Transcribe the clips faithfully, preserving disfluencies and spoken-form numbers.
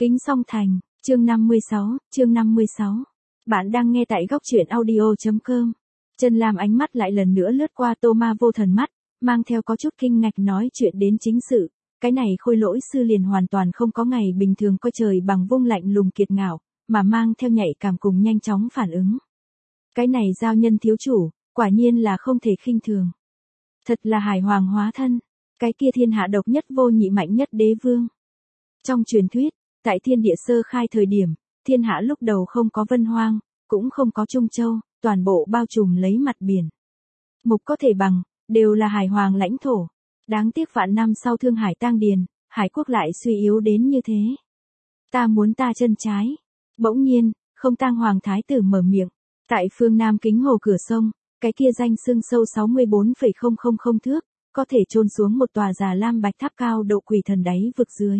Kính song thành, chương năm mươi sáu, chương năm mươi sáu. Bạn đang nghe tại góc truyện audio chấm com. Chân Lam ánh mắt lại lần nữa lướt qua Tô Ma Vô Thần mắt, mang theo có chút kinh ngạc nói chuyện đến chính sự. Cái này Khôi Lỗi sư liền hoàn toàn không có ngày bình thường coi trời bằng vung lạnh lùng kiệt ngạo, mà mang theo nhạy cảm cùng nhanh chóng phản ứng. Cái này giao nhân thiếu chủ, quả nhiên là không thể khinh thường. Thật là hải hoàng hóa thân, cái kia thiên hạ độc nhất vô nhị mạnh nhất đế vương. Trong truyền thuyết, tại thiên địa sơ khai thời điểm, thiên hạ lúc đầu không có Vân Hoang, cũng không có Trung Châu, toàn bộ bao trùm lấy mặt biển. Mục có thể bằng, đều là hải hoàng lãnh thổ. Đáng tiếc vạn năm sau Thương Hải tang điền, hải quốc lại suy yếu đến như thế. Ta muốn ta chân trái. Bỗng nhiên, Không Tang Hoàng thái tử mở miệng, tại phương Nam Kính Hồ cửa sông, cái kia danh xưng sâu sáu mươi bốn phẩy không không không thước, có thể chôn xuống một tòa Già Lam Bạch Tháp cao độ quỷ thần đáy vực dưới.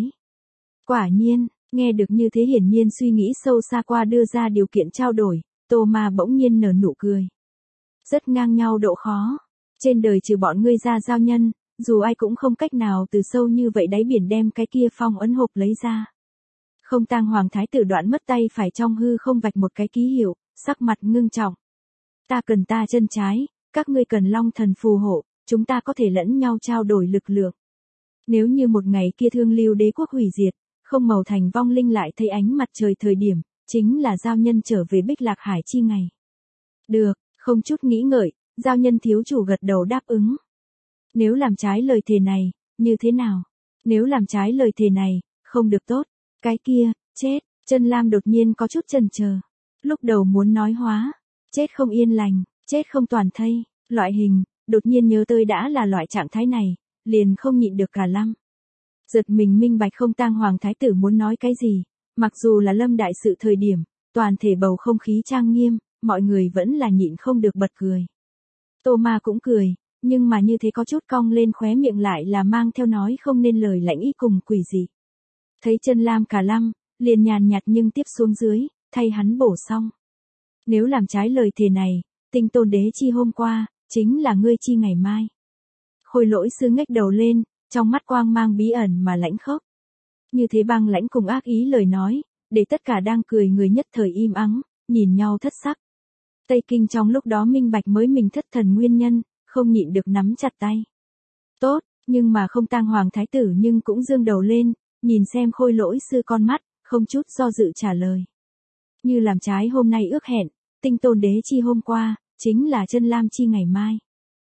Quả nhiên, nghe được như thế hiển nhiên suy nghĩ sâu xa qua đưa ra điều kiện trao đổi, Tô Ma bỗng nhiên nở nụ cười. Rất ngang nhau độ khó. Trên đời trừ bọn ngươi ra giao nhân, dù ai cũng không cách nào từ sâu như vậy đáy biển đem cái kia phong ấn hộp lấy ra. Không Tang Hoàng thái tử đoạn mất tay phải trong hư không vạch một cái ký hiệu, sắc mặt ngưng trọng. Ta cần ta chân trái, các ngươi cần Long thần phù hộ, chúng ta có thể lẫn nhau trao đổi lực lượng. Nếu như một ngày kia Thương Lưu đế quốc hủy diệt, không màu thành vong linh lại thấy ánh mặt trời thời điểm, chính là giao nhân trở về Bích Lạc Hải chi ngày. Được, không chút nghĩ ngợi, giao nhân thiếu chủ gật đầu đáp ứng. Nếu làm trái lời thề này, như thế nào? Nếu làm trái lời thề này, không được tốt. Cái kia, chết. Chân Lam đột nhiên có chút chần chờ. Lúc đầu muốn nói hóa, chết không yên lành, chết không toàn thây, loại hình, đột nhiên nhớ tới đã là loại trạng thái này, liền không nhịn được cả lăng. Giật mình minh bạch Không Tang Hoàng thái tử muốn nói cái gì, mặc dù là lâm đại sự thời điểm, toàn thể bầu không khí trang nghiêm, mọi người vẫn là nhịn không được bật cười. Tô Ma cũng cười, nhưng mà như thế có chút cong lên khóe miệng lại là mang theo nói không nên lời lạnh ý cùng quỷ dị. Thấy Chân Lam cả lăng, liền nhàn nhạt nhưng tiếp xuống dưới, thay hắn bổ xong. Nếu làm trái lời thề này, Tinh Tôn đế chi hôm qua, chính là ngươi chi ngày mai. Khôi Lỗi sư ngách đầu lên, trong mắt quang mang bí ẩn mà lãnh khốc. Như thế băng lãnh cùng ác ý lời nói, để tất cả đang cười người nhất thời im ắng, nhìn nhau thất sắc. Tây Kinh trong lúc đó minh bạch mới mình thất thần nguyên nhân, không nhịn được nắm chặt tay. Tốt, nhưng mà Không Tang Hoàng thái tử nhưng cũng dương đầu lên, nhìn xem Khôi Lỗi sư con mắt, không chút do dự trả lời. Như làm trái hôm nay ước hẹn, Tinh Tôn đế chi hôm qua, chính là Chân Lam chi ngày mai.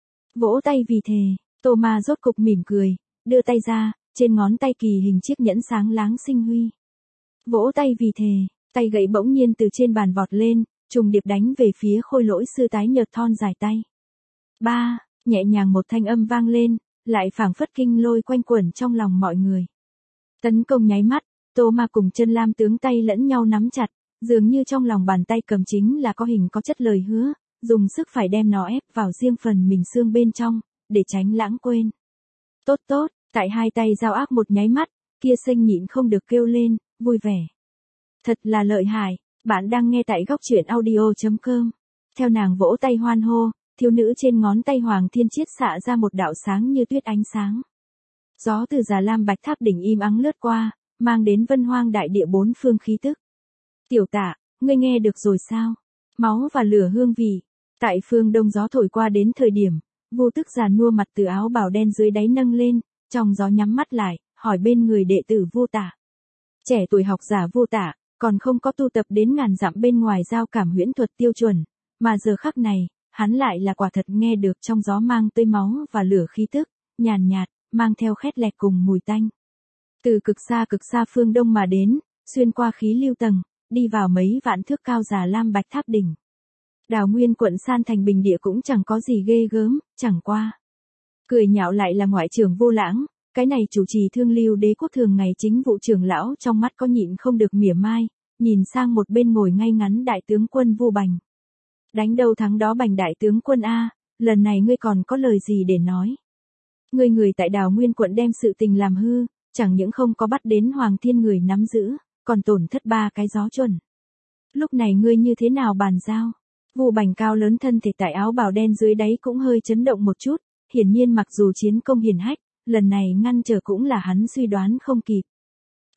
Vỗ tay vì thề, Tô Ma rốt cục mỉm cười, đưa tay ra, trên ngón tay kỳ hình chiếc nhẫn sáng láng sinh huy. Vỗ tay vì thề, tay gậy bỗng nhiên từ trên bàn vọt lên, trùng điệp đánh về phía Khôi Lỗi sư tái nhợt thon dài tay. Ba, nhẹ nhàng một thanh âm vang lên, lại phảng phất kinh lôi quanh quẩn trong lòng mọi người. Tấn công nháy mắt, Tô Ma cùng Chân Lam tướng tay lẫn nhau nắm chặt, dường như trong lòng bàn tay cầm chính là có hình có chất lời hứa, dùng sức phải đem nó ép vào riêng phần mình xương bên trong, để tránh lãng quên. Tốt tốt, tại hai tay giao ác một nháy mắt, kia xanh nhịn không được kêu lên, vui vẻ. Thật là lợi hại, bạn đang nghe tại góc truyện audio chấm com. Theo nàng vỗ tay hoan hô, thiếu nữ trên ngón tay Hoàng Thiên Chiết xạ ra một đạo sáng như tuyết ánh sáng. Gió từ Già Lam Bạch Tháp đỉnh im ắng lướt qua, mang đến Vân Hoang đại địa bốn phương khí tức. Tiểu Tạ, ngươi nghe được rồi sao? Máu và lửa hương vị. Tại phương đông gió thổi qua đến thời điểm, Vô Tức già nua mặt từ áo bào đen dưới đáy nâng lên, trong gió nhắm mắt lại, hỏi bên người đệ tử Vô Tạ. Trẻ tuổi học giả Vô Tạ, còn không có tu tập đến ngàn dặm bên ngoài giao cảm huyễn thuật tiêu chuẩn, mà giờ khắc này, hắn lại là quả thật nghe được trong gió mang tươi máu và lửa khí tức, nhàn nhạt, mang theo khét lẹt cùng mùi tanh. Từ cực xa cực xa phương đông mà đến, xuyên qua khí lưu tầng, đi vào mấy vạn thước cao Già Lam Bạch Tháp đỉnh. Đào Nguyên quận san thành bình địa cũng chẳng có gì ghê gớm, chẳng qua. Cười nhạo lại là ngoại trưởng Vô Lãng, cái này chủ trì Thương Lưu đế quốc thường ngày chính vụ trưởng lão trong mắt có nhịn không được mỉa mai, nhìn sang một bên ngồi ngay ngắn đại tướng quân Vu Bành. Đánh đâu thắng đó Bành đại tướng quân A, lần này ngươi còn có lời gì để nói? Ngươi người tại Đào Nguyên quận đem sự tình làm hư, chẳng những không có bắt đến Hoàng Thiên người nắm giữ, còn tổn thất ba cái gió chuẩn. Lúc này ngươi như thế nào bàn giao? Vu Bành cao lớn thân thể tại áo bào đen dưới đáy cũng hơi chấn động một chút, hiển nhiên mặc dù chiến công hiển hách, lần này ngăn trở cũng là hắn suy đoán không kịp.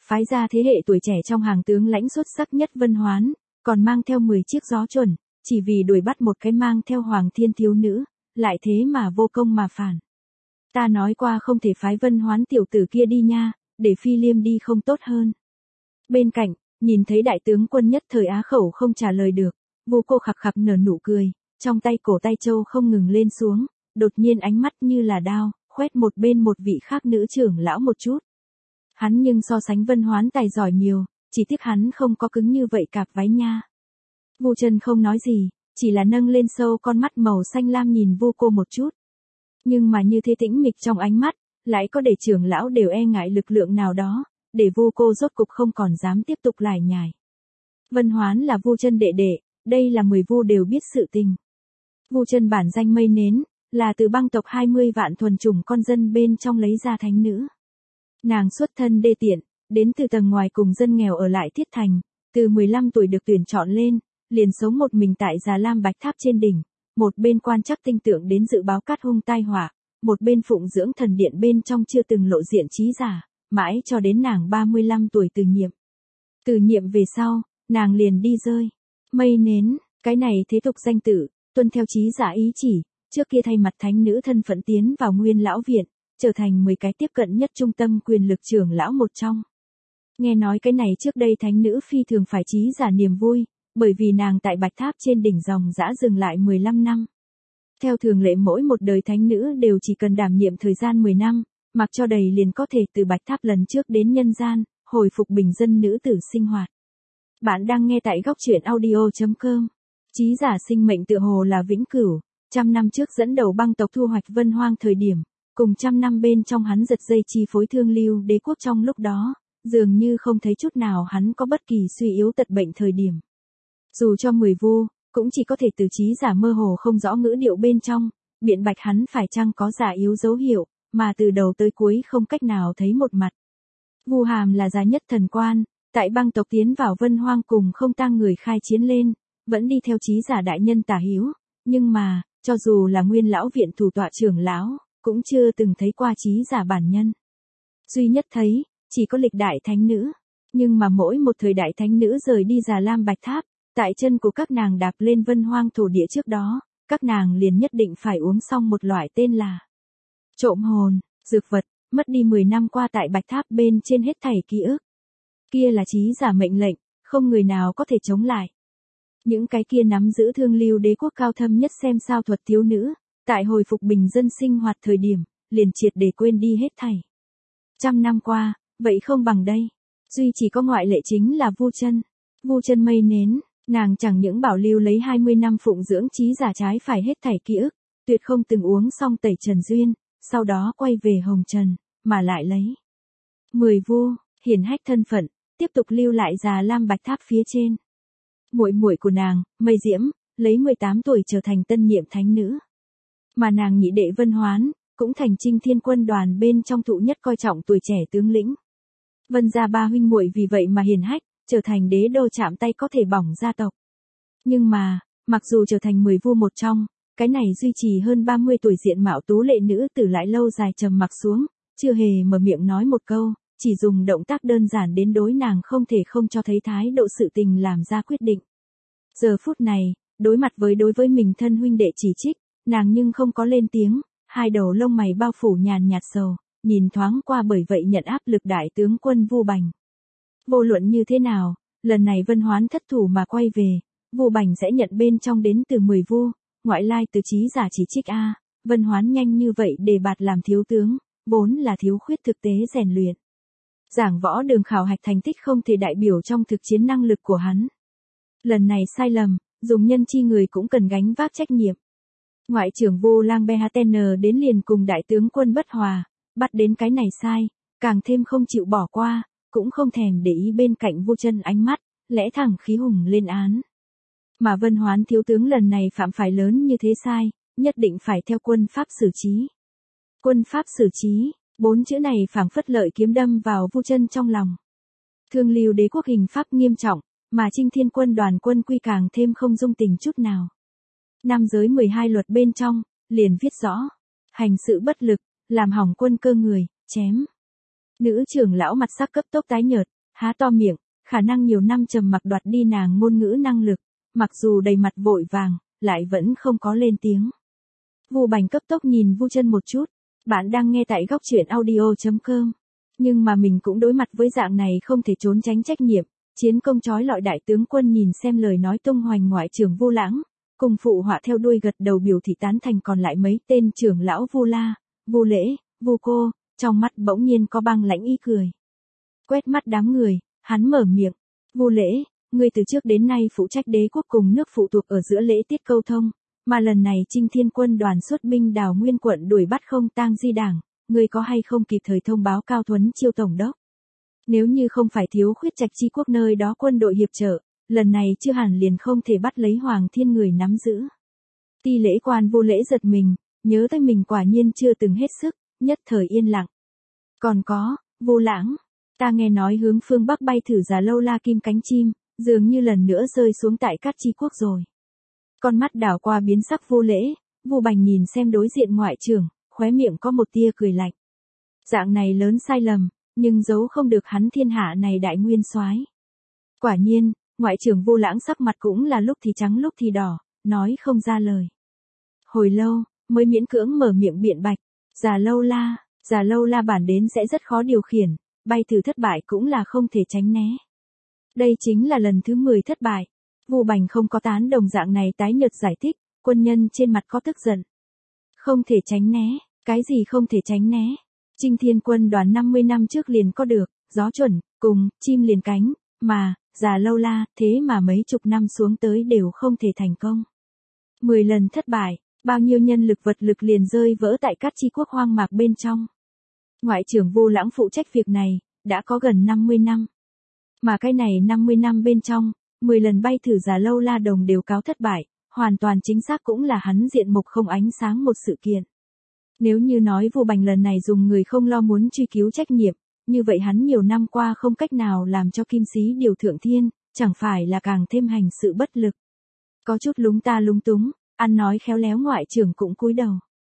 phái ra thế hệ tuổi trẻ trong hàng tướng lãnh xuất sắc nhất Vân Hoán, còn mang theo mười chiếc gió chuẩn, chỉ vì đuổi bắt một cái mang theo Hoàng Thiên thiếu nữ, lại thế mà vô công mà phản. Ta nói qua không thể phái Vân Hoán tiểu tử kia đi nha, để Phi Liêm đi không tốt hơn. Bên cạnh, nhìn thấy đại tướng quân nhất thời á khẩu không trả lời được, Vu Cô khặc khặc nở nụ cười, trong tay cổ tay châu không ngừng lên xuống, đột nhiên ánh mắt như là đao, khoét một bên một vị khác nữ trưởng lão một chút. Hắn nhưng so sánh Vân Hoán tài giỏi nhiều, chỉ tiếc hắn không có cứng như vậy cạp váy nha. Vu Trân không nói gì, chỉ là nâng lên sâu con mắt màu xanh lam nhìn Vu Cô một chút. Nhưng mà như thế tĩnh mịch trong ánh mắt, lại có để trưởng lão đều e ngại lực lượng nào đó, để Vu Cô rốt cục không còn dám tiếp tục lải nhải. Vân Hoán là Vu Trân đệ đệ, đây là mười vu đều biết sự tình. Vu Trân bản danh Mây Nến, là từ băng tộc hai mươi vạn thuần chủng con dân bên trong lấy ra thánh nữ. Nàng xuất thân đê tiện, đến từ tầng ngoài cùng dân nghèo ở lại Thiết Thành, từ mười lăm tuổi được tuyển chọn lên, liền sống một mình tại Già Lam Bạch Tháp trên đỉnh, một bên quan chắc tinh tượng đến dự báo cát hung tai họa, một bên phụng dưỡng thần điện bên trong chưa từng lộ diện trí giả, mãi cho đến nàng ba mươi lăm tuổi từ nhiệm. Từ nhiệm về sau, nàng liền đi rơi. Mây Nến, cái này thế tục danh tự, tuân theo trí giả ý chỉ, trước kia thay mặt thánh nữ thân phận tiến vào Nguyên Lão Viện, trở thành mười cái tiếp cận nhất trung tâm quyền lực trưởng lão một trong. Nghe nói cái này trước đây thánh nữ phi thường phải trí giả niềm vui, bởi vì nàng tại Bạch Tháp trên đỉnh dòng dã dừng lại mười lăm năm. Theo thường lệ mỗi một đời thánh nữ đều chỉ cần đảm nhiệm thời gian mười năm, mặc cho đầy liền có thể từ Bạch Tháp lần trước đến nhân gian, hồi phục bình dân nữ tử sinh hoạt. Bạn đang nghe tại góc truyện audio chấm com. Trí giả sinh mệnh tựa hồ là vĩnh cửu, trăm năm trước dẫn đầu băng tộc thu hoạch Vân Hoang thời điểm, cùng trăm năm bên trong hắn giật dây chi phối Thương Lưu Đế quốc trong lúc đó, dường như không thấy chút nào hắn có bất kỳ suy yếu tật bệnh thời điểm. Dù cho mười vu, cũng chỉ có thể từ trí giả mơ hồ không rõ ngữ điệu bên trong, biện bạch hắn phải chăng có giả yếu dấu hiệu, mà từ đầu tới cuối không cách nào thấy một mặt. Vu Hàm là già nhất thần quan, tại băng tộc tiến vào Vân Hoang cùng không tang người khai chiến lên, vẫn đi theo trí giả đại nhân Tả Hiếu, nhưng mà, cho dù là Nguyên Lão Viện thủ tọa trưởng lão, cũng chưa từng thấy qua trí giả bản nhân. Duy nhất thấy, chỉ có lịch đại thánh nữ, nhưng mà mỗi một thời đại thánh nữ rời đi Già Lam Bạch Tháp, tại chân của các nàng đạp lên Vân Hoang thổ địa trước đó, các nàng liền nhất định phải uống xong một loại tên là trộm hồn, dược vật, mất đi mười năm qua tại Bạch Tháp bên trên hết thảy ký ức. Kia là trí giả mệnh lệnh, không người nào có thể chống lại. Những cái kia nắm giữ Thương Lưu Đế quốc cao thâm nhất xem sao thuật thiếu nữ, tại hồi phục bình dân sinh hoạt thời điểm, liền triệt để quên đi hết thảy. Trăm năm qua, vậy không bằng đây. Duy chỉ có ngoại lệ chính là Vu Trân. Vu Trân Mây Nến, nàng chẳng những bảo lưu lấy hai mươi năm phụng dưỡng trí giả trái phải hết thảy ký ức, tuyệt không từng uống xong tẩy trần duyên, sau đó quay về hồng trần, mà lại lấy mười vu, hiển hách thân phận, tiếp tục lưu lại Già Lam Bạch Tháp phía trên. Muội muội của nàng, Mây Diễm, lấy mười tám tuổi trở thành tân nhiệm thánh nữ. Mà nàng nhị đệ Vân Hoán, cũng thành Trinh Thiên quân đoàn bên trong thụ nhất coi trọng tuổi trẻ tướng lĩnh. Vân gia ba huynh muội vì vậy mà hiển hách, trở thành đế đô chạm tay có thể bỏng gia tộc. Nhưng mà, mặc dù trở thành mười vu một trong, cái này duy trì hơn ba mươi tuổi diện mạo tú lệ nữ tử lại lâu dài trầm mặc xuống, chưa hề mở miệng nói một câu, chỉ dùng động tác đơn giản đến đối nàng không thể không cho thấy thái độ sự tình làm ra quyết định. Giờ phút này, đối mặt với đối với mình thân huynh đệ chỉ trích, nàng nhưng không có lên tiếng, hai đầu lông mày bao phủ nhàn nhạt sầu, nhìn thoáng qua bởi vậy nhận áp lực đại tướng quân Vu Bành. Vô luận như thế nào, lần này Vân Hoán thất thủ mà quay về, Vu Bành sẽ nhận bên trong đến từ mười vu, ngoại lai từ trí giả chỉ trích a, Vân Hoán nhanh như vậy đề bạt làm thiếu tướng, vốn là thiếu khuyết thực tế rèn luyện. Giảng võ đường khảo hạch thành tích không thể đại biểu trong thực chiến năng lực của hắn. Lần này sai lầm, dùng nhân chi người cũng cần gánh vác trách nhiệm. Ngoại trưởng Vu Lang Behaten đến liền cùng đại tướng quân bất hòa, bắt đến cái này sai, càng thêm không chịu bỏ qua, cũng không thèm để ý bên cạnh Vu Trân ánh mắt, lẽ thẳng khí hùng lên án. Mà Vân Hoán thiếu tướng lần này phạm phải lớn như thế sai, nhất định phải theo quân pháp xử trí. Quân pháp xử trí, bốn chữ này phảng phất lợi kiếm đâm vào Vu Trân trong lòng. Thương Lưu Đế quốc hình pháp nghiêm trọng, mà Trinh Thiên quân đoàn quân quy càng thêm không dung tình chút nào. Năm giới mười hai luật bên trong, liền viết rõ, hành sự bất lực, làm hỏng quân cơ người, chém. Nữ trưởng lão mặt sắc cấp tốc tái nhợt, há to miệng, khả năng nhiều năm trầm mặc đoạt đi nàng ngôn ngữ năng lực, mặc dù đầy mặt vội vàng, lại vẫn không có lên tiếng. Vu Bành cấp tốc nhìn Vu Chân một chút, bạn đang nghe tại góc truyện audio chấm com. Nhưng mà mình cũng đối mặt với dạng này không thể trốn tránh trách nhiệm, chiến công chói lọi đại tướng quân nhìn xem lời nói tung hoành ngoại trưởng Vu Lãng, cùng phụ họa theo đuôi gật đầu biểu thị tán thành, còn lại mấy tên trưởng lão Vu La, Vu Lễ, Vu Cô, trong mắt bỗng nhiên có băng lãnh ý cười. Quét mắt đám người, hắn mở miệng, Vu Lễ, ngươi từ trước đến nay phụ trách đế quốc cùng nước phụ thuộc ở giữa lễ tiết câu thông, mà lần này Trinh Thiên quân đoàn xuất binh đào nguyên quận đuổi bắt không tang di đảng, ngươi có hay không kịp thời thông báo Cao Thuấn Chiêu tổng đốc? Nếu như không phải thiếu khuyết Trạch Chi quốc nơi đó quân đội hiệp trợ, lần này chưa hẳn liền không thể bắt lấy Hoàng Thiên người nắm giữ. Ti lễ quan Vu Lễ giật mình, nhớ tới mình quả nhiên chưa từng hết sức, nhất thời yên lặng. Còn có, Vu Lãng, ta nghe nói hướng phương Bắc bay thử Già Lâu La Kim cánh chim, dường như lần nữa rơi xuống tại Cát Chi quốc rồi. Con mắt đảo qua biến sắc Vu Lễ, Vu Bành nhìn xem đối diện ngoại trưởng, khóe miệng có một tia cười lạnh. Dạng này lớn sai lầm, nhưng giấu không được hắn thiên hạ này đại nguyên soái. Quả nhiên, ngoại trưởng Vu Lãng sắc mặt cũng là lúc thì trắng lúc thì đỏ, nói không ra lời. Hồi lâu, mới miễn cưỡng mở miệng biện bạch, Già Lâu La, Già Lâu La bản đến sẽ rất khó điều khiển, bay thử thất bại cũng là không thể tránh né. Đây chính là lần thứ mười thất bại. Vu Bành không có tán đồng dạng này tái nhợt giải thích, quân nhân trên mặt có tức giận. Không thể tránh né, cái gì không thể tránh né? Trinh Thiên quân đoàn năm mươi năm trước liền có được, gió chuẩn, cùng, chim liền cánh, mà, Già Lâu La, thế mà mấy chục năm xuống tới đều không thể thành công. Mười lần thất bại, bao nhiêu nhân lực vật lực liền rơi vỡ tại Cát Chi quốc hoang mạc bên trong. Ngoại trưởng Vu Lãng phụ trách việc này, đã có gần năm mươi năm. Mà cái này năm mươi năm bên trong, mười lần bay thử Già Lâu La đồng đều cáo thất bại, hoàn toàn chính xác cũng là hắn diện mục không ánh sáng một sự kiện. Nếu như nói Vu Bành lần này dùng người không lo muốn truy cứu trách nhiệm, như vậy hắn nhiều năm qua không cách nào làm cho Kim Sĩ điều thượng thiên, chẳng phải là càng thêm hành sự bất lực. Có chút lúng ta lúng túng, ăn nói khéo léo ngoại trưởng cũng cúi đầu.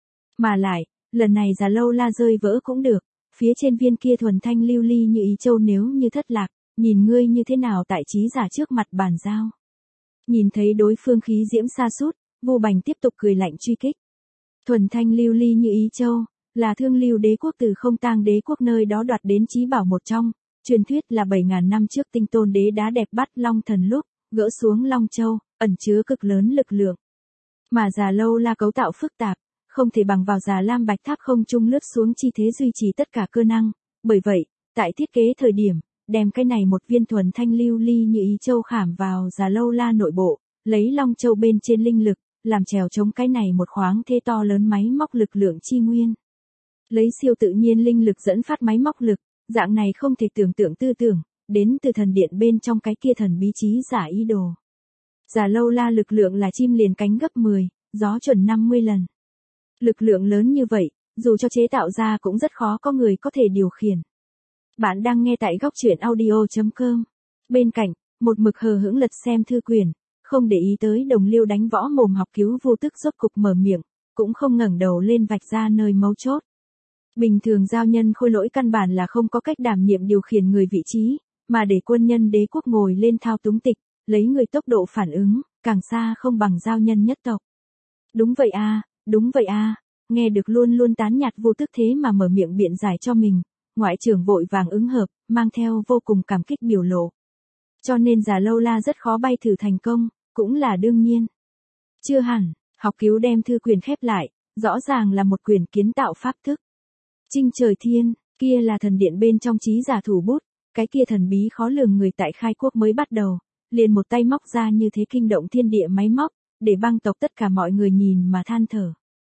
Mà lại, lần này Già Lâu La rơi vỡ cũng được, phía trên viên kia thuần thanh lưu ly như ý châu nếu như thất lạc, nhìn ngươi như thế nào tại trí giả trước mặt bàn giao. Nhìn thấy đối phương khí diễm sa sút, Vu Bành tiếp tục cười lạnh truy kích. Thuần thanh lưu ly như ý châu, là thương lưu đế quốc từ không tang đế quốc nơi đó đoạt đến chí bảo một trong, truyền thuyết là bảy ngàn năm trước tinh tôn đế đá đẹp bắt Long Thần lúc, gỡ xuống Long Châu, ẩn chứa cực lớn lực lượng. Mà Già Lâu La cấu tạo phức tạp, không thể bằng vào Già Lam Bạch Tháp không trung lướt xuống chi thế duy trì tất cả cơ năng, bởi vậy, tại thiết kế thời điểm, đem cái này một viên thuần thanh lưu ly như ý châu khảm vào Già Lâu La nội bộ, lấy Long Châu bên trên linh lực, làm trèo chống cái này một khoáng thế to lớn máy móc lực lượng chi nguyên. Lấy siêu tự nhiên linh lực dẫn phát máy móc lực, dạng này không thể tưởng tượng tư tưởng, đến từ thần điện bên trong cái kia thần bí trí giả ý đồ. Già Lâu La lực lượng là chim liền cánh gấp mười, gió chuẩn năm mươi lần. Lực lượng lớn như vậy, dù cho chế tạo ra cũng rất khó có người có thể điều khiển. Bạn đang nghe tại góc truyện audio chấm com. Bên cạnh, một mực hờ hững lật xem thư quyển, không để ý tới đồng liêu đánh võ mồm học cứu Vu Tức rốt cục mở miệng, cũng không ngẩng đầu lên vạch ra nơi mấu chốt. Bình thường giao nhân khôi lỗi căn bản là không có cách đảm nhiệm điều khiển người vị trí, mà để quân nhân đế quốc ngồi lên thao túng tịch, lấy người tốc độ phản ứng, càng xa không bằng giao nhân nhất tộc. Đúng vậy a, đúng vậy a, nghe được luôn luôn tán nhạt Vu Tức thế mà mở miệng biện giải cho mình, ngoại trưởng vội vàng ứng hợp, mang theo vô cùng cảm kích biểu lộ. Cho nên Già Lâu La rất khó bay thử thành công, cũng là đương nhiên. Chưa hẳn, học cứu đem thư quyền khép lại, rõ ràng là một quyển kiến tạo pháp thức. Trinh trời thiên, kia là thần điện bên trong trí giả thủ bút, cái kia thần bí khó lường người tại khai quốc mới bắt đầu, liền một tay móc ra như thế kinh động thiên địa máy móc, để băng tộc tất cả mọi người nhìn mà than thở.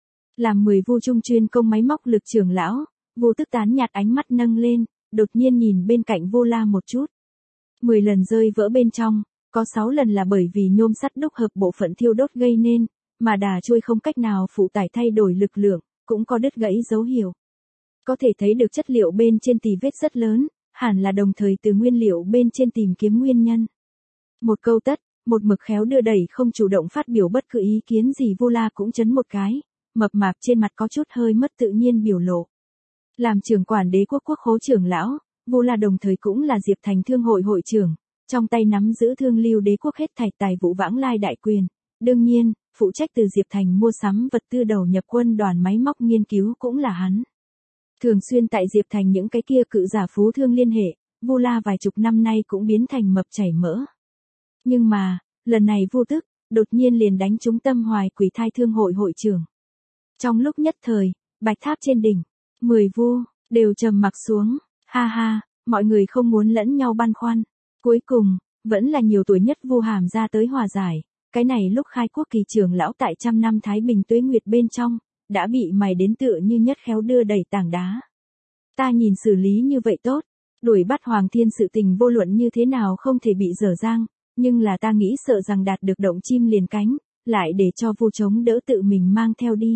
Làm mười Vu trung chuyên công máy móc lực trưởng lão, Vu Tức tán nhạt ánh mắt nâng lên, đột nhiên nhìn bên cạnh Vu La một chút. Mười lần rơi vỡ bên trong, có sáu lần là bởi vì nhôm sắt đúc hợp bộ phận thiêu đốt gây nên, mà đà trôi không cách nào phụ tải thay đổi lực lượng, cũng có đứt gãy dấu hiệu. Có thể thấy được chất liệu bên trên tì vết rất lớn, hẳn là đồng thời từ nguyên liệu bên trên tìm kiếm nguyên nhân. Một câu tất, một mực khéo đưa đẩy không chủ động phát biểu bất cứ ý kiến gì Vu La cũng chấn một cái, mập mạp trên mặt có chút hơi mất tự nhiên biểu lộ. Làm trưởng quản đế quốc quốc khố trưởng lão, Vu La đồng thời cũng là Diệp Thành Thương hội hội trưởng, trong tay nắm giữ Thương Lưu Đế quốc hết thảy tài vụ vãng lai đại quyền. Đương nhiên, phụ trách từ Diệp Thành mua sắm vật tư đầu nhập quân đoàn máy móc nghiên cứu cũng là hắn. Thường xuyên tại Diệp Thành những cái kia cự giả phú thương liên hệ, Vu La vài chục năm nay cũng biến thành mập chảy mỡ. Nhưng mà, lần này Vu Tức, đột nhiên liền đánh trúng Tâm Hoài Quỷ Thai Thương hội hội trưởng. Trong lúc nhất thời, Bạch Tháp trên đỉnh, mười Vu, đều trầm mặc xuống, ha ha, mọi người không muốn lẫn nhau băn khoăn. Cuối cùng, vẫn là nhiều tuổi nhất Vu Hàm ra tới hòa giải, cái này lúc khai quốc kỳ trưởng lão tại trăm năm Thái Bình tuế nguyệt bên trong, đã bị mày đến tựa như nhất khéo đưa đẩy tảng đá. Ta nhìn xử lý như vậy tốt, đuổi bắt Hoàng Thiên sự tình vô luận như thế nào không thể bị dở dang, nhưng là ta nghĩ sợ rằng đạt được động chim liền cánh, lại để cho Vu Chống đỡ tự mình mang theo đi.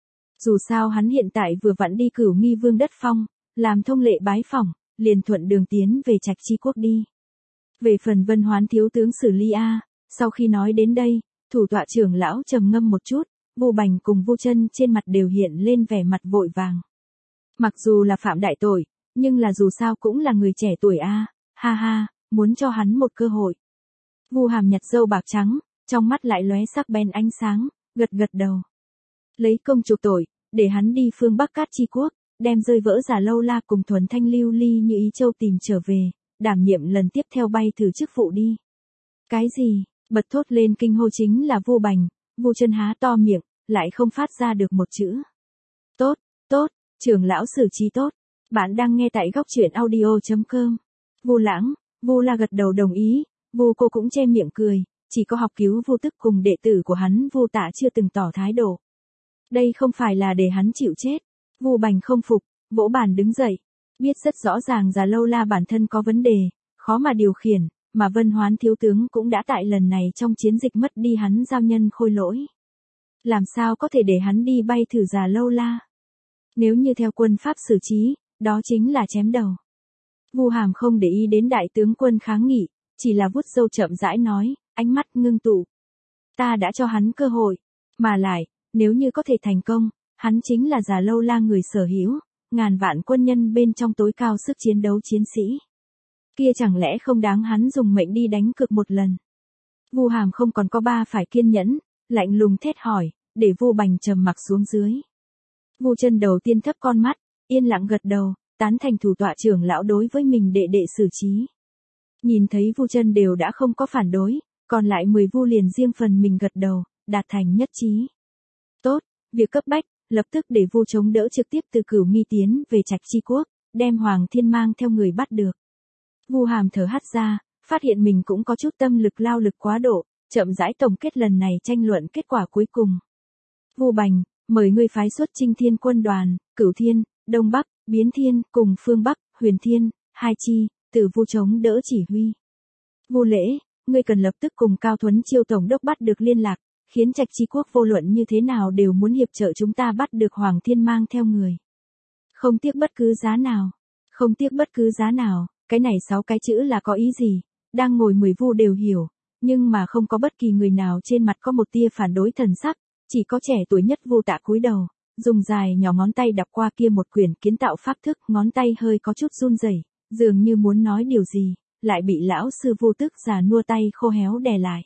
Dù sao hắn hiện tại vừa vặn đi Cửu Nghi Vương đất phong, làm thông lệ bái phỏng, liền thuận đường tiến về Trạch Chi Quốc đi. Về phần Vân Hoán thiếu tướng xử lý a, sau khi nói đến đây, thủ tọa trưởng lão trầm ngâm một chút, Vu Bành cùng Vu Chân trên mặt đều hiện lên vẻ mặt vội vàng. Mặc dù là phạm đại tội, nhưng là dù sao cũng là người trẻ tuổi a, ha ha, muốn cho hắn một cơ hội. Vu Hàm nhặt râu bạc trắng, trong mắt lại lóe sắc bén ánh sáng, gật gật đầu. Lấy công chuộc tội, để hắn đi phương Bắc Cát Chi Quốc, đem rơi vỡ Giả Lâu La cùng Thuần Thanh Lưu Ly Như Ý Châu tìm trở về, đảm nhiệm lần tiếp theo bay thử chức vụ đi. Cái gì? Bật thốt lên kinh hô chính là Vu Bành, Vu Chân há to miệng, lại không phát ra được một chữ. Tốt, tốt, trưởng lão xử trí tốt. Bạn đang nghe tại góc truyện audio chấm com. Vu Lãng, Vu La gật đầu đồng ý, Vu cô cũng che miệng cười, chỉ có học cứu Vu Tức cùng đệ tử của hắn Vu Tạ chưa từng tỏ thái độ. Đây không phải là để hắn chịu chết. Vu Bành không phục, vỗ bàn đứng dậy, biết rất rõ ràng Giả Lâu La bản thân có vấn đề, khó mà điều khiển, mà Vân Hoán thiếu tướng cũng đã tại lần này trong chiến dịch mất đi hắn giao nhân khôi lỗi. Làm sao có thể để hắn đi bay thử Giả Lâu La? Nếu như theo quân pháp xử trí, đó chính là chém đầu. Vu Hàm không để ý đến đại tướng quân kháng nghị, chỉ là vuốt râu chậm rãi nói, ánh mắt ngưng tụ. Ta đã cho hắn cơ hội, mà lại, nếu như có thể thành công, hắn chính là Giả Lâu La người sở hữu, ngàn vạn quân nhân bên trong tối cao sức chiến đấu chiến sĩ. Kia chẳng lẽ không đáng hắn dùng mệnh đi đánh cược một lần? Vu Hàm không còn có ba phải kiên nhẫn, lạnh lùng thét hỏi, để Vu Bành trầm mặc xuống dưới. Vu Chân đầu tiên thấp con mắt, yên lặng gật đầu, tán thành thủ tọa trưởng lão đối với mình đệ đệ xử trí. Nhìn thấy Vu Chân đều đã không có phản đối, còn lại mười Vu liền riêng phần mình gật đầu, đạt thành nhất trí. Tốt, việc cấp bách, lập tức để Vu Chống đỡ trực tiếp từ Cửu Nghi tiến về Trạch Chi Quốc, đem Hoàng Thiên mang theo người bắt được. Vu Hàm thở hắt ra, phát hiện mình cũng có chút tâm lực lao lực quá độ, chậm rãi tổng kết lần này tranh luận kết quả cuối cùng. Vu Bành, mời ngươi phái xuất Trinh Thiên quân đoàn, Cửu Thiên, Đông Bắc, Biến Thiên cùng Phương Bắc, Huyền Thiên, hai chi, từ Vu Chống đỡ chỉ huy. Vu Lễ, ngươi cần lập tức cùng Cao Thuấn Chiêu tổng đốc bắt được liên lạc, khiến Trạch Chi Quốc vô luận như thế nào đều muốn hiệp trợ chúng ta bắt được Hoàng Thiên mang theo người. Không tiếc bất cứ giá nào. Không tiếc bất cứ giá nào, cái này sáu cái chữ là có ý gì, đang ngồi mười Vu đều hiểu, nhưng mà không có bất kỳ người nào trên mặt có một tia phản đối thần sắc, chỉ có trẻ tuổi nhất Vu Tạ cúi đầu, dùng dài nhỏ ngón tay đọc qua kia một quyển kiến tạo pháp thức, ngón tay hơi có chút run rẩy, dường như muốn nói điều gì, lại bị lão sư Vu Tức già nua tay khô héo đè lại.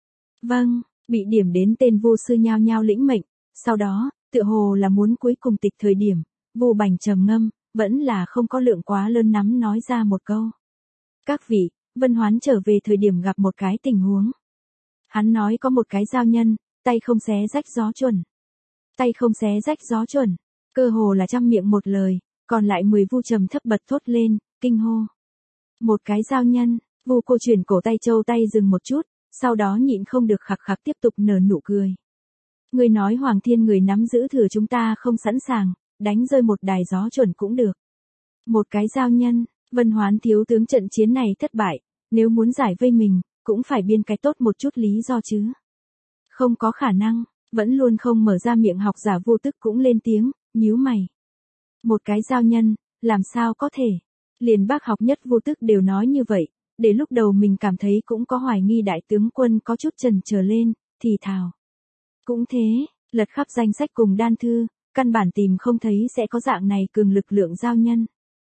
Vâng, bị điểm đến tên Vu sư nhao nhao lĩnh mệnh, sau đó, tựa hồ là muốn cuối cùng tịch thời điểm, Vu Bành trầm ngâm, vẫn là không có lượng quá lớn nắm nói ra một câu. Các vị, Vân Hoán trở về thời điểm gặp một cái tình huống. Hắn nói có một cái giao nhân, tay không xé rách gió chuẩn. Tay không xé rách gió chuẩn, cơ hồ là trăm miệng một lời, còn lại mười Vu trầm thấp bật thốt lên, kinh hô. Một cái giao nhân, Vu cô chuyển cổ tay châu tay dừng một chút, sau đó nhịn không được khặc khặc tiếp tục nở nụ cười. Người nói Hoàng Thiên người nắm giữ thừa chúng ta không sẵn sàng, đánh rơi một đài gió chuẩn cũng được. Một cái giao nhân, Vân Hoán thiếu tướng trận chiến này thất bại, nếu muốn giải vây mình, cũng phải biên cái tốt một chút lý do chứ. Không có khả năng, vẫn luôn không mở ra miệng học giả Vu Tức cũng lên tiếng, nhíu mày. Một cái giao nhân, làm sao có thể? Liền bác học nhất Vu Tức đều nói như vậy, để lúc đầu mình cảm thấy cũng có hoài nghi đại tướng quân có chút chần chờ lên, thì thào. Cũng thế, lật khắp danh sách cùng đan thư, căn bản tìm không thấy sẽ có dạng này cường lực lượng giao nhân.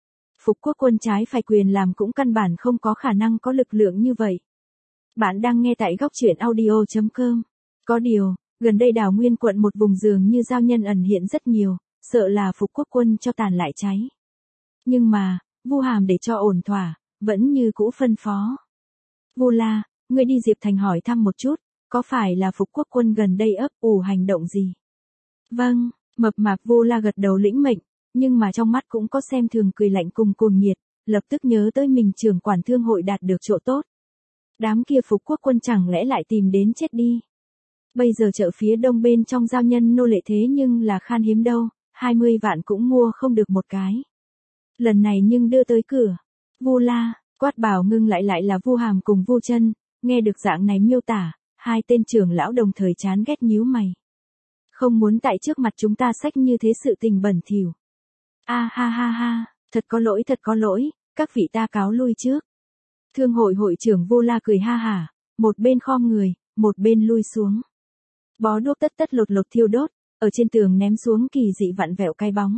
Phục quốc quân trái phải quyền làm cũng căn bản không có khả năng có lực lượng như vậy. Bạn đang nghe tại góc truyện audio chấm com. Có điều, gần đây đảo Nguyên quận một vùng dường như giao nhân ẩn hiện rất nhiều, sợ là Phục quốc quân cho tàn lại cháy. Nhưng mà, Vu Hàm để cho ổn thỏa, vẫn như cũ phân phó. Vu La, ngươi đi Diệp Thành hỏi thăm một chút, có phải là Phục quốc quân gần đây ấp ủ hành động gì? Vâng, mập mạp Vu La gật đầu lĩnh mệnh, nhưng mà trong mắt cũng có xem thường cười lạnh cùng cuồng nhiệt, lập tức nhớ tới mình trưởng quản thương hội đạt được chỗ tốt. Đám kia Phục quốc quân chẳng lẽ lại tìm đến chết đi. Bây giờ chợ phía đông bên trong giao nhân nô lệ thế nhưng là khan hiếm đâu, hai mươi vạn cũng mua không được một cái. Lần này nhưng đưa tới cửa. Vu La, quát bảo ngưng lại lại là Vu Hàm cùng Vu Chân, nghe được dạng này miêu tả, hai tên trưởng lão đồng thời chán ghét nhíu mày. Không muốn tại trước mặt chúng ta xách như thế sự tình bẩn thỉu. A ha ha ha, thật có lỗi thật có lỗi, các vị ta cáo lui trước. Thương hội hội trưởng Vu La cười ha hả, một bên khom người, một bên lui xuống. Bó đuốc tất tất lột lột thiêu đốt, ở trên tường ném xuống kỳ dị vặn vẹo cái bóng.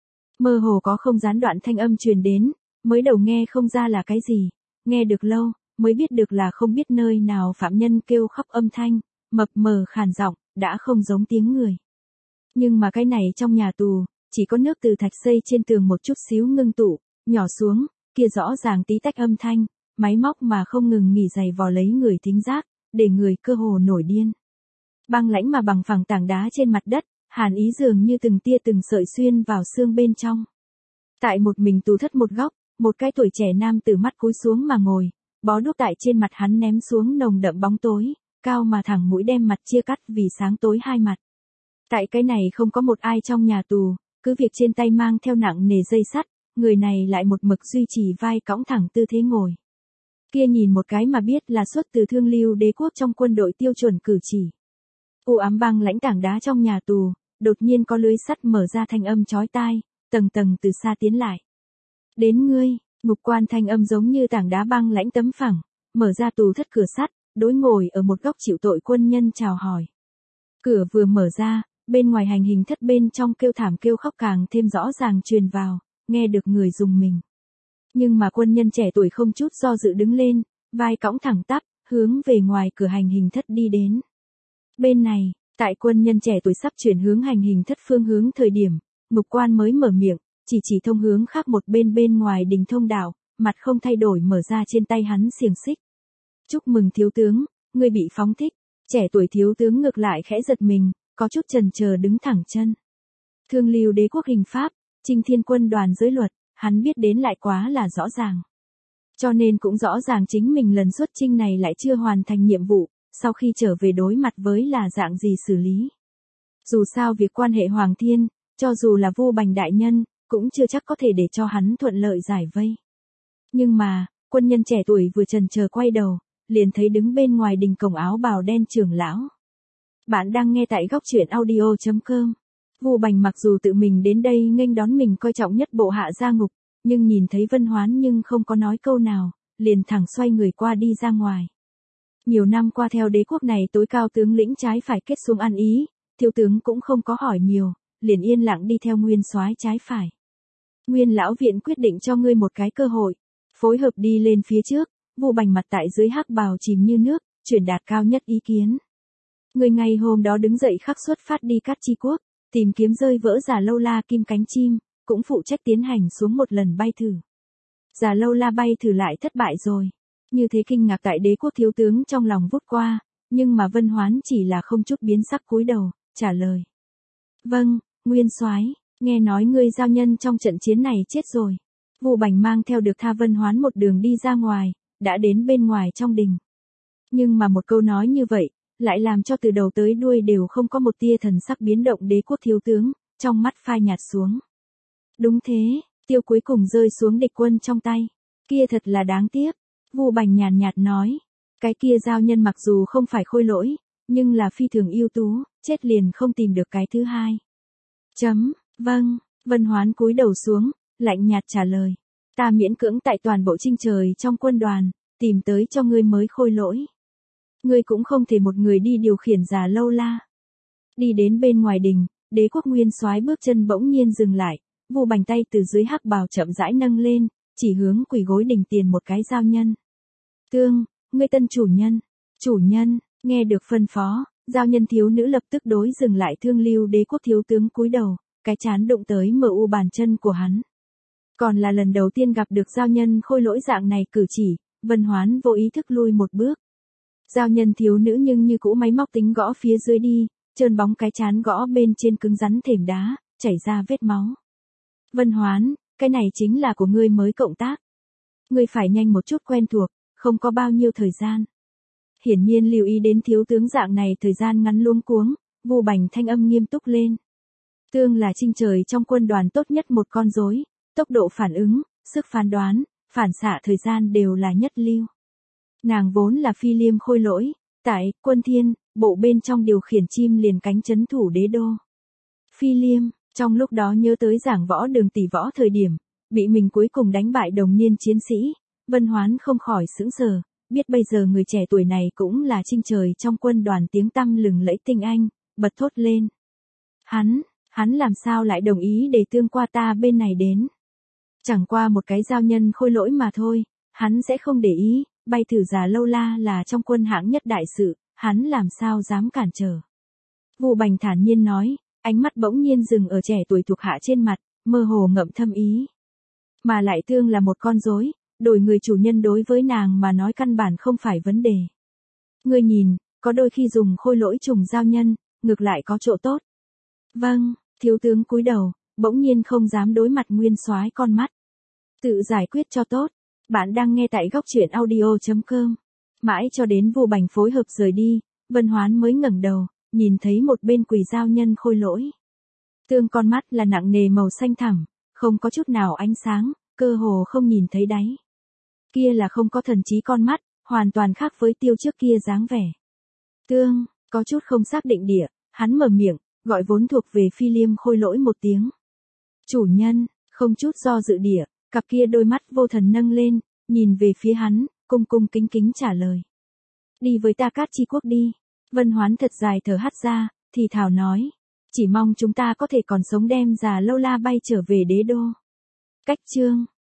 Mơ hồ có không gián đoạn thanh âm truyền đến, mới đầu nghe không ra là cái gì, nghe được lâu, mới biết được là không biết nơi nào phạm nhân kêu khóc âm thanh, mập mờ khàn giọng, đã không giống tiếng người. Nhưng mà cái này trong nhà tù, chỉ có nước từ thạch xây trên tường một chút xíu ngưng tụ, nhỏ xuống, kia rõ ràng tí tách âm thanh, máy móc mà không ngừng nghỉ giày vò lấy người thính giác, để người cơ hồ nổi điên. Băng lãnh mà bằng phẳng tảng đá trên mặt đất, hàn ý dường như từng tia từng sợi xuyên vào xương bên trong. Tại một mình tù thất một góc, một cái tuổi trẻ nam từ mắt cúi xuống mà ngồi, bó đuốc tại trên mặt hắn ném xuống nồng đậm bóng tối, cao mà thẳng mũi đem mặt chia cắt vì sáng tối hai mặt. Tại cái này không có một ai trong nhà tù, cứ việc trên tay mang theo nặng nề dây sắt, người này lại một mực duy trì vai cõng thẳng tư thế ngồi. Kia nhìn một cái mà biết là xuất từ Thương Lưu Đế quốc trong quân đội tiêu chuẩn cử chỉ. U ám băng lãnh tảng đá trong nhà tù, đột nhiên có lưới sắt mở ra thanh âm chói tai, tầng tầng từ xa tiến lại. Đến ngươi, ngục quan thanh âm giống như tảng đá băng lãnh tấm phẳng, mở ra tù thất cửa sắt, đối ngồi ở một góc chịu tội quân nhân chào hỏi. Cửa vừa mở ra, bên ngoài hành hình thất bên trong kêu thảm kêu khóc càng thêm rõ ràng truyền vào, nghe được người dùng mình. Nhưng mà quân nhân trẻ tuổi không chút do dự đứng lên, vai cõng thẳng tắp, hướng về ngoài cửa hành hình thất đi đến. Bên này, tại quân nhân trẻ tuổi sắp chuyển hướng hành hình thất phương hướng thời điểm, ngục quan mới mở miệng, chỉ chỉ thông hướng khác một bên bên ngoài đình thông đạo, mặt không thay đổi mở ra trên tay hắn xiềng xích. Chúc mừng thiếu tướng, người bị phóng thích. Trẻ tuổi thiếu tướng ngược lại khẽ giật mình, có chút chần chờ đứng thẳng chân. Thương Lưu Đế quốc hình pháp, Trinh Thiên quân đoàn giới luật, hắn biết đến lại quá là rõ ràng. Cho nên cũng rõ ràng chính mình lần xuất chinh này lại chưa hoàn thành nhiệm vụ, sau khi trở về đối mặt với là dạng gì xử lý. Dù sao việc quan hệ Hoàng Thiên, cho dù là Vu Bành đại nhân, cũng chưa chắc có thể để cho hắn thuận lợi giải vây. Nhưng mà, quân nhân trẻ tuổi vừa chần chờ quay đầu, liền thấy đứng bên ngoài đình cổng áo bào đen trưởng lão. Bạn đang nghe tại góc truyện audio chấm com. Vu Bành mặc dù tự mình đến đây nghênh đón mình coi trọng nhất bộ hạ gia ngục, nhưng nhìn thấy Vân Hoán nhưng không có nói câu nào, liền thẳng xoay người qua đi ra ngoài. Nhiều năm qua theo đế quốc này tối cao tướng lĩnh trái phải kết xuống ăn ý, thiếu tướng cũng không có hỏi nhiều, liền yên lặng đi theo Nguyên soái trái phải. Nguyên lão viện quyết định cho ngươi một cái cơ hội, phối hợp đi lên phía trước. Vu Bành mặt tại dưới hắc bào chìm như nước, truyền đạt cao nhất ý kiến. Người ngày hôm đó đứng dậy khắc xuất phát đi Cát Chi Quốc, tìm kiếm rơi vỡ Già Lâu La kim cánh chim, cũng phụ trách tiến hành xuống một lần bay thử. Già Lâu La bay thử lại thất bại rồi. Như thế kinh ngạc tại đế quốc thiếu tướng trong lòng vút qua, nhưng mà Vân Hoán chỉ là không chút biến sắc cúi đầu, trả lời. Vâng, Nguyên soái, nghe nói ngươi giao nhân trong trận chiến này chết rồi. Vu Bành mang theo được Tha Vân Hoán một đường đi ra ngoài, đã đến bên ngoài trong đình. Nhưng mà một câu nói như vậy, lại làm cho từ đầu tới đuôi đều không có một tia thần sắc biến động đế quốc thiếu tướng, trong mắt phai nhạt xuống. Đúng thế, tiêu cuối cùng rơi xuống địch quân trong tay. Kia thật là đáng tiếc. Vu Bành nhàn nhạt nói. Cái kia giao nhân mặc dù không phải khôi lỗi, nhưng là phi thường ưu tú, chết liền không tìm được cái thứ hai. Chấm, vâng, Vân Hoán cúi đầu xuống, lạnh nhạt trả lời. Ta miễn cưỡng tại toàn bộ chinh trời trong quân đoàn, tìm tới cho ngươi mới khôi lỗi. Ngươi cũng không thể một người đi điều khiển Già Lâu La. Đi đến bên ngoài đình, đế quốc Nguyên soái bước chân bỗng nhiên dừng lại, Vu Bành tay từ dưới hắc bào chậm rãi nâng lên, chỉ hướng quỳ gối đỉnh tiền một cái giao nhân. Tương, ngươi tân chủ nhân. Chủ nhân, nghe được phân phó, giao nhân thiếu nữ lập tức đối dừng lại Thương Lưu Đế quốc thiếu tướng cúi đầu, cái chán đụng tới mờ u bàn chân của hắn. Còn là lần đầu tiên gặp được giao nhân khôi lỗi dạng này cử chỉ, Vân Hoán vô ý thức lui một bước. Giao nhân thiếu nữ nhưng như cũ máy móc tính gõ phía dưới đi, trơn bóng cái chán gõ bên trên cứng rắn thềm đá, chảy ra vết máu. Vân Hoán, cái này chính là của ngươi mới cộng tác. Ngươi phải nhanh một chút quen thuộc, không có bao nhiêu thời gian. Hiển nhiên lưu ý đến thiếu tướng dạng này thời gian ngắn luống cuống, Vu Bành thanh âm nghiêm túc lên. Tương là chinh trời trong quân đoàn tốt nhất một con rối, tốc độ phản ứng, sức phán đoán, phản xạ thời gian đều là nhất lưu. Nàng vốn là phi liêm khôi lỗi, tại Quân Thiên, bộ bên trong điều khiển chim liền cánh chấn thủ đế đô. Phi liêm, trong lúc đó nhớ tới giảng võ đường tỷ võ thời điểm, bị mình cuối cùng đánh bại đồng niên chiến sĩ, Vân Hoán không khỏi sững sờ, biết bây giờ người trẻ tuổi này cũng là chinh trời trong quân đoàn tiếng tăm lừng lẫy tinh anh, bật thốt lên. Hắn, hắn làm sao lại đồng ý để Tương qua ta bên này đến? Chẳng qua một cái giao nhân khôi lỗi mà thôi, hắn sẽ không để ý, bay thử giả lâu la là trong quân hạng nhất đại sự, hắn làm sao dám cản trở. Vu Bành thản nhiên nói, ánh mắt bỗng nhiên dừng ở trẻ tuổi thuộc hạ trên mặt, mơ hồ ngậm thâm ý. Mà lại Tương là một con rối, đổi người chủ nhân đối với nàng mà nói căn bản không phải vấn đề. Ngươi nhìn, có đôi khi dùng khôi lỗi trùng giao nhân, ngược lại có chỗ tốt. Vâng, thiếu tướng cúi đầu, bỗng nhiên không dám đối mặt nguyên soái con mắt. Tự giải quyết cho tốt. Bạn đang nghe tại góc truyện audio chấm com. Mãi cho đến Vu Bành phối hợp rời đi, Vân Hoán mới ngẩng đầu, nhìn thấy một bên quỳ giao nhân khôi lỗi. Tương con mắt là nặng nề màu xanh thẳm, không có chút nào ánh sáng, cơ hồ không nhìn thấy đáy. Kia là không có thần trí con mắt, hoàn toàn khác với tiêu trước kia dáng vẻ. Tương, có chút không xác định địa, hắn mở miệng, gọi vốn thuộc về phi liêm khôi lỗi một tiếng. Chủ nhân, không chút do dự địa, cặp kia đôi mắt vô thần nâng lên, nhìn về phía hắn, cung cung kính kính trả lời. Đi với ta Cát Chi Quốc đi. Vân Hoán thật dài thở hắt ra, thì thào nói. Chỉ mong chúng ta có thể còn sống đem già lâu la bay trở về đế đô. Cách chương.